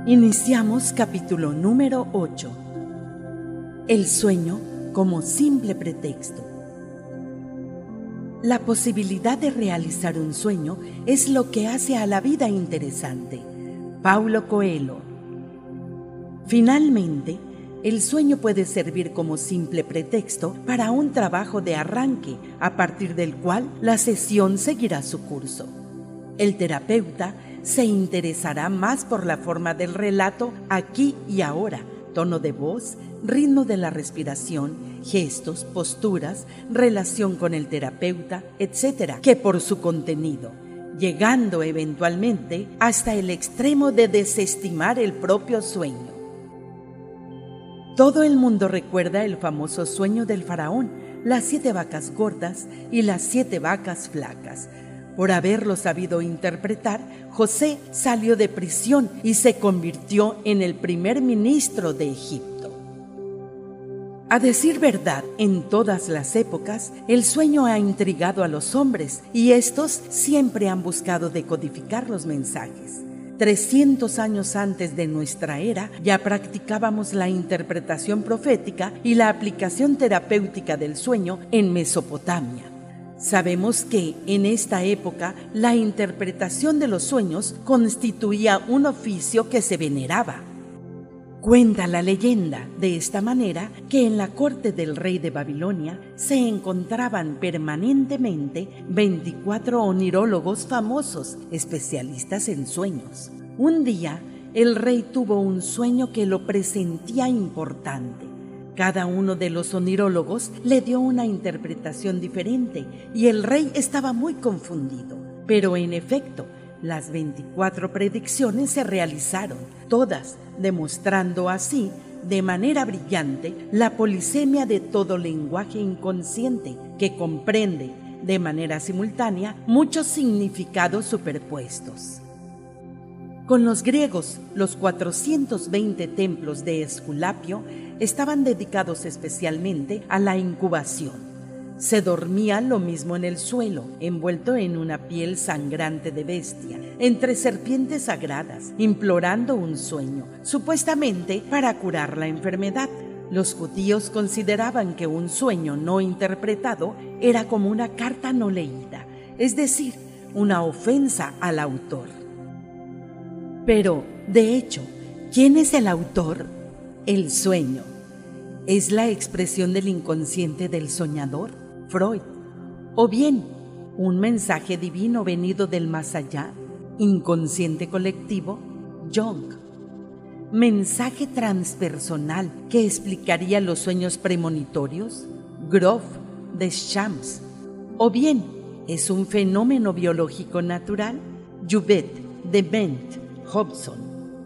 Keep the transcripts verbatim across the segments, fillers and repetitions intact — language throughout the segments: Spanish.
Iniciamos capítulo número ocho. El sueño como simple pretexto. La posibilidad de realizar un sueño es lo que hace a la vida interesante. Paulo Coelho. Finalmente, el sueño puede servir como simple pretexto para un trabajo de arranque, a partir del cual la sesión seguirá su curso. El terapeuta se interesará más por la forma del relato aquí y ahora, tono de voz, ritmo de la respiración, gestos, posturas, relación con el terapeuta, etcétera, que por su contenido, llegando eventualmente hasta el extremo de desestimar el propio sueño. Todo el mundo recuerda el famoso sueño del faraón, las siete vacas gordas y las siete vacas flacas. Por haberlo sabido interpretar, José salió de prisión y se convirtió en el primer ministro de Egipto. A decir verdad, en todas las épocas, el sueño ha intrigado a los hombres y estos siempre han buscado decodificar los mensajes. trescientos años antes de nuestra era, ya practicábamos la interpretación profética y la aplicación terapéutica del sueño en Mesopotamia. Sabemos que en esta época la interpretación de los sueños constituía un oficio que se veneraba. Cuenta la leyenda, de esta manera, que en la corte del rey de Babilonia se encontraban permanentemente veinticuatro onirólogos famosos, especialistas en sueños. Un día, el rey tuvo un sueño que lo presentía importante. Cada uno de los onirólogos le dio una interpretación diferente y el rey estaba muy confundido. Pero en efecto, las veinticuatro predicciones se realizaron, todas demostrando así, de manera brillante, la polisemia de todo lenguaje inconsciente que comprende, de manera simultánea, muchos significados superpuestos. Con los griegos, los cuatrocientos veinte templos de Esculapio estaban dedicados especialmente a la incubación. Se dormía lo mismo en el suelo, envuelto en una piel sangrante de bestia, entre serpientes sagradas, implorando un sueño, supuestamente para curar la enfermedad. Los judíos consideraban que un sueño no interpretado era como una carta no leída, es decir, una ofensa al autor. Pero, de hecho, ¿quién es el autor? El sueño. ¿Es la expresión del inconsciente del soñador? Freud. ¿O bien, un mensaje divino venido del más allá? Inconsciente colectivo. Jung. ¿Mensaje transpersonal que explicaría los sueños premonitorios? Grof. Deschamps. ¿O bien, es un fenómeno biológico natural? Jouvet. Dement. Hobson.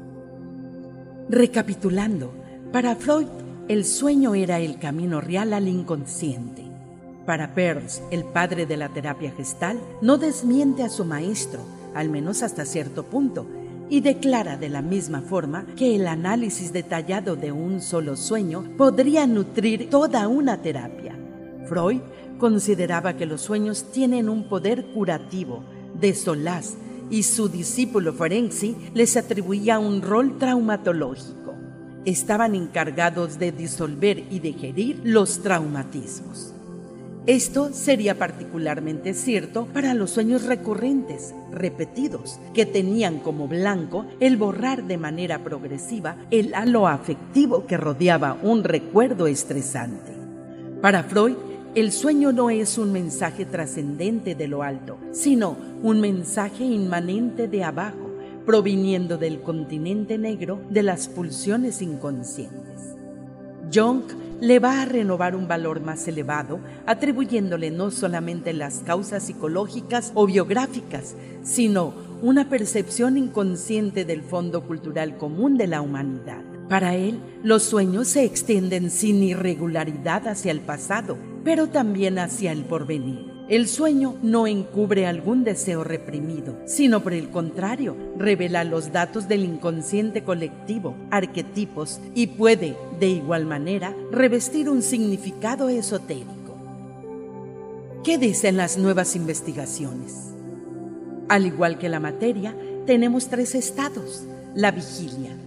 Recapitulando, para Freud, el sueño era el camino real al inconsciente. Para Peirce, el padre de la terapia gestal, no desmiente a su maestro, al menos hasta cierto punto, y declara de la misma forma que el análisis detallado de un solo sueño podría nutrir toda una terapia. Freud consideraba que los sueños tienen un poder curativo, de solaz, y su discípulo Ferenczi les atribuía un rol traumatológico. Estaban encargados de disolver y digerir los traumatismos. Esto sería particularmente cierto para los sueños recurrentes, repetidos, que tenían como blanco el borrar de manera progresiva el halo afectivo que rodeaba un recuerdo estresante. Para Freud, el sueño no es un mensaje trascendente de lo alto, sino un mensaje inmanente de abajo, proviniendo del continente negro de las pulsiones inconscientes. Jung le va a renovar un valor más elevado, atribuyéndole no solamente las causas psicológicas o biográficas, sino una percepción inconsciente del fondo cultural común de la humanidad. Para él, los sueños se extienden sin irregularidad hacia el pasado, pero también hacia el porvenir. El sueño no encubre algún deseo reprimido, sino por el contrario, revela los datos del inconsciente colectivo, arquetipos, y puede, de igual manera, revestir un significado esotérico. ¿Qué dicen las nuevas investigaciones? Al igual que la materia, tenemos tres estados: la vigilia,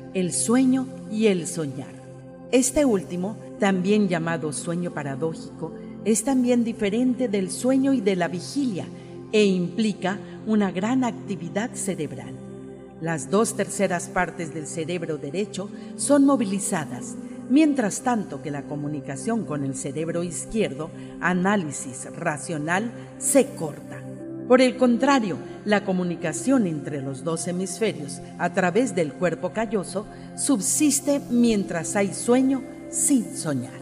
el sueño y el soñar. Este último, también llamado sueño paradójico, es también diferente del sueño y de la vigilia e implica una gran actividad cerebral. Las dos terceras partes del cerebro derecho son movilizadas, mientras tanto que la comunicación con el cerebro izquierdo, análisis racional, se corta. Por el contrario, la comunicación entre los dos hemisferios a través del cuerpo calloso subsiste mientras hay sueño sin soñar.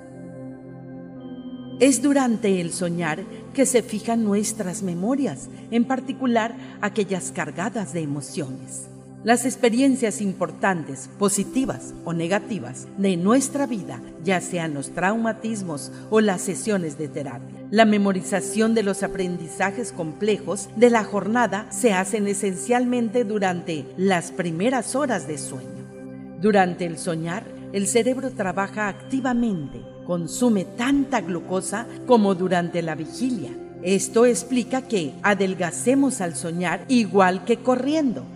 Es durante el soñar que se fijan nuestras memorias, en particular aquellas cargadas de emociones. Las experiencias importantes, positivas o negativas, de nuestra vida, ya sean los traumatismos o las sesiones de terapia. La memorización de los aprendizajes complejos de la jornada se hacen esencialmente durante las primeras horas de sueño. Durante el soñar, el cerebro trabaja activamente, consume tanta glucosa como durante la vigilia. Esto explica que adelgacemos al soñar igual que corriendo.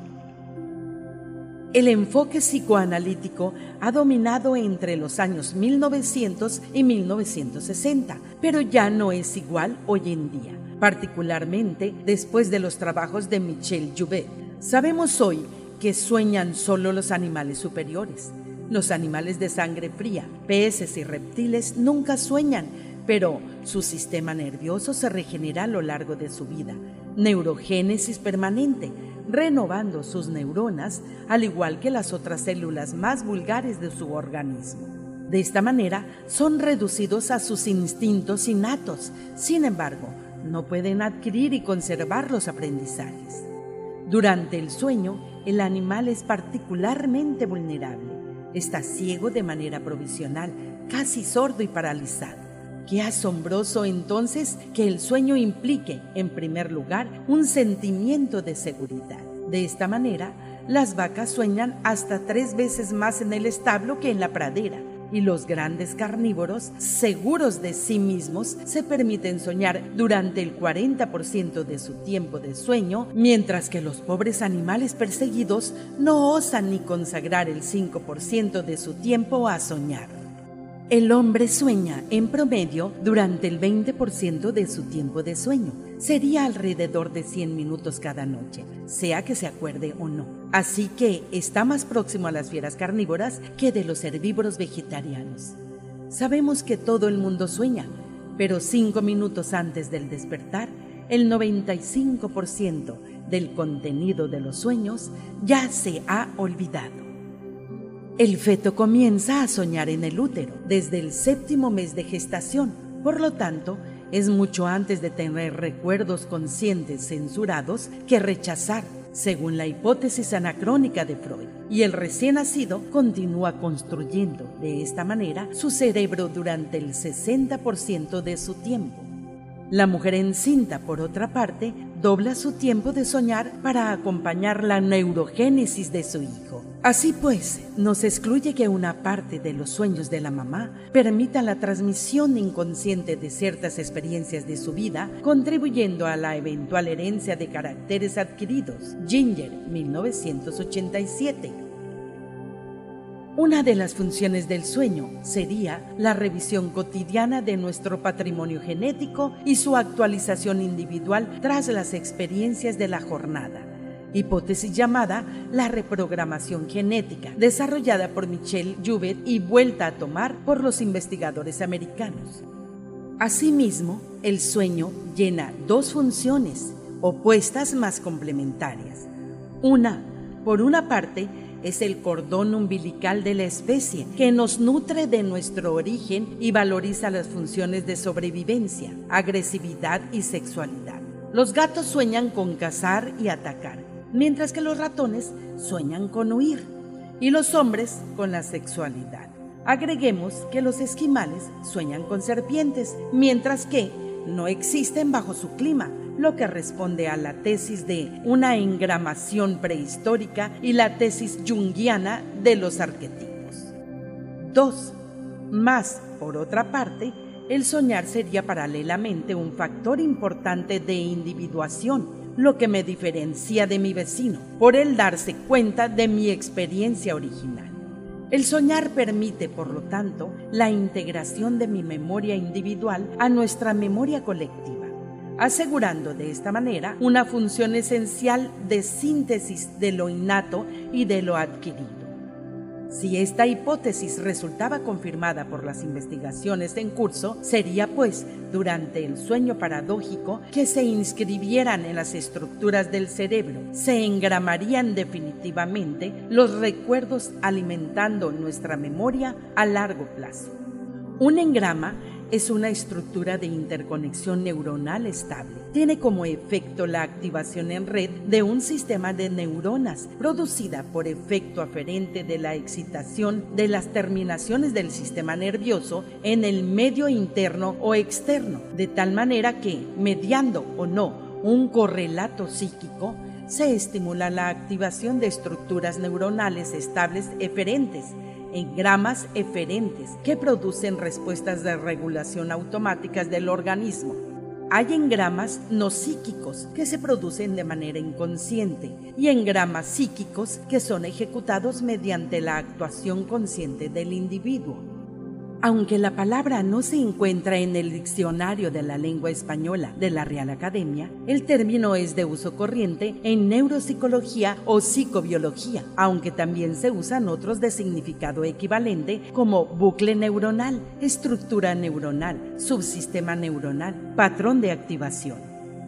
El enfoque psicoanalítico ha dominado entre los años mil novecientos y mil novecientos sesenta, pero ya no es igual hoy en día, particularmente después de los trabajos de Michel Jouvet. Sabemos hoy que sueñan solo los animales superiores. Los animales de sangre fría, peces y reptiles nunca sueñan, pero su sistema nervioso se regenera a lo largo de su vida. Neurogénesis permanente, renovando sus neuronas, al igual que las otras células más vulgares de su organismo. De esta manera, son reducidos a sus instintos innatos. Sin embargo, no pueden adquirir y conservar los aprendizajes. Durante el sueño, el animal es particularmente vulnerable. Está ciego de manera provisional, casi sordo y paralizado. Qué asombroso entonces que el sueño implique, en primer lugar, un sentimiento de seguridad. De esta manera, las vacas sueñan hasta tres veces más en el establo que en la pradera, y los grandes carnívoros, seguros de sí mismos, se permiten soñar durante el cuarenta por ciento de su tiempo de sueño, mientras que los pobres animales perseguidos no osan ni consagrar el cinco por ciento de su tiempo a soñar. El hombre sueña, en promedio, durante el veinte por ciento de su tiempo de sueño. Sería alrededor de cien minutos cada noche, sea que se acuerde o no. Así que está más próximo a las fieras carnívoras que de los herbívoros vegetarianos. Sabemos que todo el mundo sueña, pero cinco minutos antes del despertar, el noventa y cinco por ciento del contenido de los sueños ya se ha olvidado. El feto comienza a soñar en el útero desde el séptimo mes de gestación, por lo tanto, es mucho antes de tener recuerdos conscientes censurados que rechazar, según la hipótesis anacrónica de Freud. Y el recién nacido continúa construyendo, de esta manera, su cerebro durante el sesenta por ciento de su tiempo. La mujer encinta, por otra parte, dobla su tiempo de soñar para acompañar la neurogénesis de su hijo. Así pues, no se excluye que una parte de los sueños de la mamá permita la transmisión inconsciente de ciertas experiencias de su vida, contribuyendo a la eventual herencia de caracteres adquiridos. Ginger, mil novecientos ochenta y siete. Una de las funciones del sueño sería la revisión cotidiana de nuestro patrimonio genético y su actualización individual tras las experiencias de la jornada, hipótesis llamada la reprogramación genética, desarrollada por Michel Jouvet y vuelta a tomar por los investigadores americanos. Asimismo, el sueño llena dos funciones opuestas más complementarias. Una, por una parte, es el cordón umbilical de la especie, que nos nutre de nuestro origen y valoriza las funciones de sobrevivencia, agresividad y sexualidad. Los gatos sueñan con cazar y atacar, mientras que los ratones sueñan con huir, y los hombres con la sexualidad. Agreguemos que los esquimales sueñan con serpientes, mientras que no existen bajo su clima, lo que responde a la tesis de una engramación prehistórica y la tesis junguiana de los arquetipos. dos. Más, por otra parte, el soñar sería paralelamente un factor importante de individuación, lo que me diferencia de mi vecino, por él darse cuenta de mi experiencia original. El soñar permite, por lo tanto, la integración de mi memoria individual a nuestra memoria colectiva, asegurando de esta manera una función esencial de síntesis de lo innato y de lo adquirido. Si esta hipótesis resultaba confirmada por las investigaciones en curso, sería pues durante el sueño paradójico que se inscribieran en las estructuras del cerebro, se engramarían definitivamente los recuerdos alimentando nuestra memoria a largo plazo. Un engrama es una estructura de interconexión neuronal estable. Tiene como efecto la activación en red de un sistema de neuronas producida por efecto aferente de la excitación de las terminaciones del sistema nervioso en el medio interno o externo, de tal manera que, mediando o no un correlato psíquico, se estimula la activación de estructuras neuronales estables eferentes, engramas eferentes que producen respuestas de regulación automáticas del organismo. Hay engramas no psíquicos que se producen de manera inconsciente y engramas psíquicos que son ejecutados mediante la actuación consciente del individuo. Aunque la palabra no se encuentra en el diccionario de la lengua española de la Real Academia, el término es de uso corriente en neuropsicología o psicobiología, aunque también se usan otros de significado equivalente como bucle neuronal, estructura neuronal, subsistema neuronal, patrón de activación.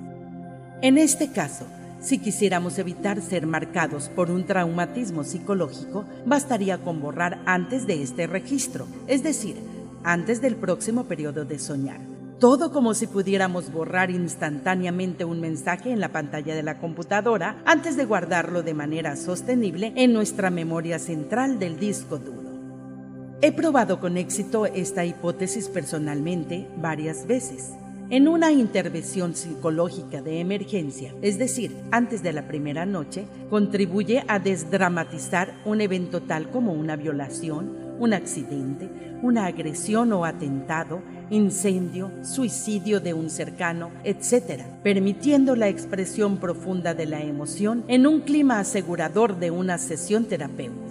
En este caso, si quisiéramos evitar ser marcados por un traumatismo psicológico, bastaría con borrar antes de este registro, es decir, antes del próximo periodo de soñar. Todo como si pudiéramos borrar instantáneamente un mensaje en la pantalla de la computadora antes de guardarlo de manera sostenible en nuestra memoria central del disco duro. He probado con éxito esta hipótesis personalmente varias veces. En una intervención psicológica de emergencia, es decir, antes de la primera noche, contribuye a desdramatizar un evento tal como una violación, un accidente, una agresión o atentado, incendio, suicidio de un cercano, etcétera, permitiendo la expresión profunda de la emoción en un clima asegurador de una sesión terapéutica.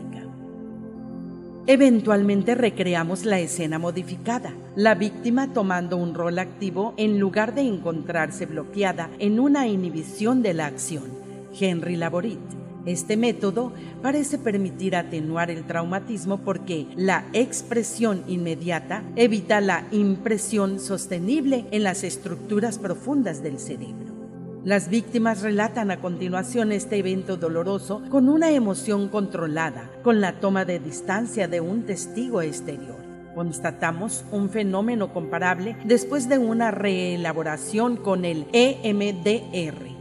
Eventualmente recreamos la escena modificada, la víctima tomando un rol activo en lugar de encontrarse bloqueada en una inhibición de la acción. Henry Laborit. Este método parece permitir atenuar el traumatismo porque la expresión inmediata evita la impresión sostenible en las estructuras profundas del cerebro. Las víctimas relatan a continuación este evento doloroso con una emoción controlada, con la toma de distancia de un testigo exterior. Constatamos un fenómeno comparable después de una reelaboración con el E M D R.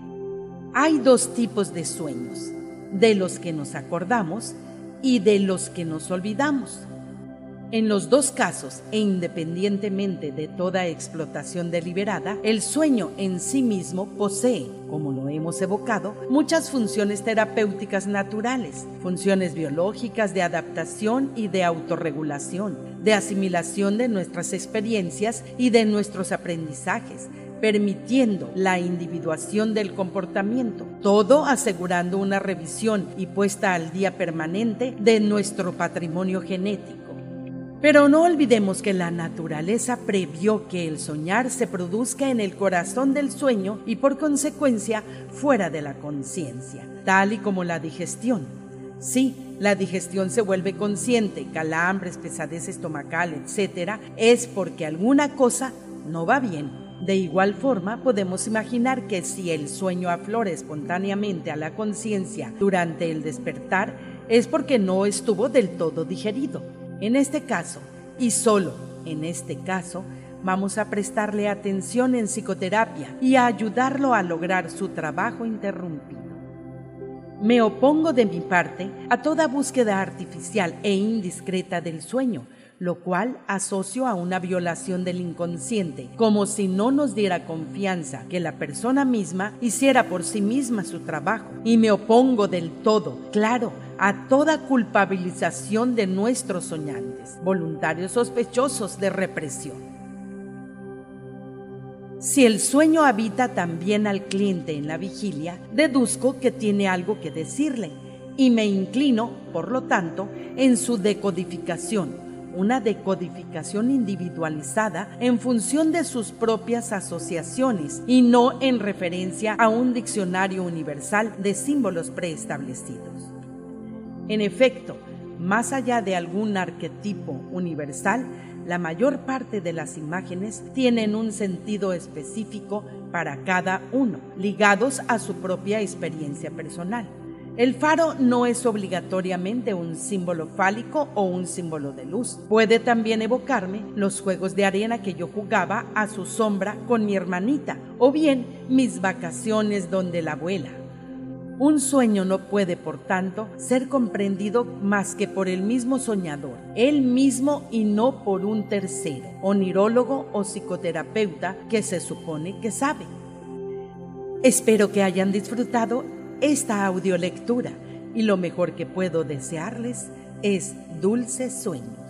Hay dos tipos de sueños, de los que nos acordamos y de los que nos olvidamos. En los dos casos, e independientemente de toda explotación deliberada, el sueño en sí mismo posee, como lo hemos evocado, muchas funciones terapéuticas naturales, funciones biológicas de adaptación y de autorregulación, de asimilación de nuestras experiencias y de nuestros aprendizajes, permitiendo la individuación del comportamiento, todo asegurando una revisión y puesta al día permanente de nuestro patrimonio genético. Pero no olvidemos que la naturaleza previó que el soñar se produzca en el corazón del sueño y por consecuencia fuera de la conciencia, tal y como la digestión. Sí, la digestión se vuelve consciente, calambres, pesadez estomacal, etcétera, es porque alguna cosa no va bien. De igual forma, podemos imaginar que si el sueño aflora espontáneamente a la conciencia durante el despertar, es porque no estuvo del todo digerido. En este caso, y solo en este caso, vamos a prestarle atención en psicoterapia y a ayudarlo a lograr su trabajo interrumpido. Me opongo de mi parte a toda búsqueda artificial e indiscreta del sueño, lo cual asocio a una violación del inconsciente, como si no nos diera confianza que la persona misma hiciera por sí misma su trabajo. Y me opongo del todo, claro, a toda culpabilización de nuestros soñantes, voluntarios sospechosos de represión. Si el sueño habita también al cliente en la vigilia, deduzco que tiene algo que decirle y me inclino, por lo tanto, en su decodificación, una decodificación individualizada en función de sus propias asociaciones y no en referencia a un diccionario universal de símbolos preestablecidos. En efecto, más allá de algún arquetipo universal, la mayor parte de las imágenes tienen un sentido específico para cada uno, ligados a su propia experiencia personal. El faro no es obligatoriamente un símbolo fálico o un símbolo de luz. Puede también evocarme los juegos de arena que yo jugaba a su sombra con mi hermanita, o bien mis vacaciones donde la abuela. Un sueño no puede, por tanto, ser comprendido más que por el mismo soñador, él mismo y no por un tercero, onirólogo o psicoterapeuta que se supone que sabe. Espero que hayan disfrutado esta audiolectura y lo mejor que puedo desearles es dulces sueños.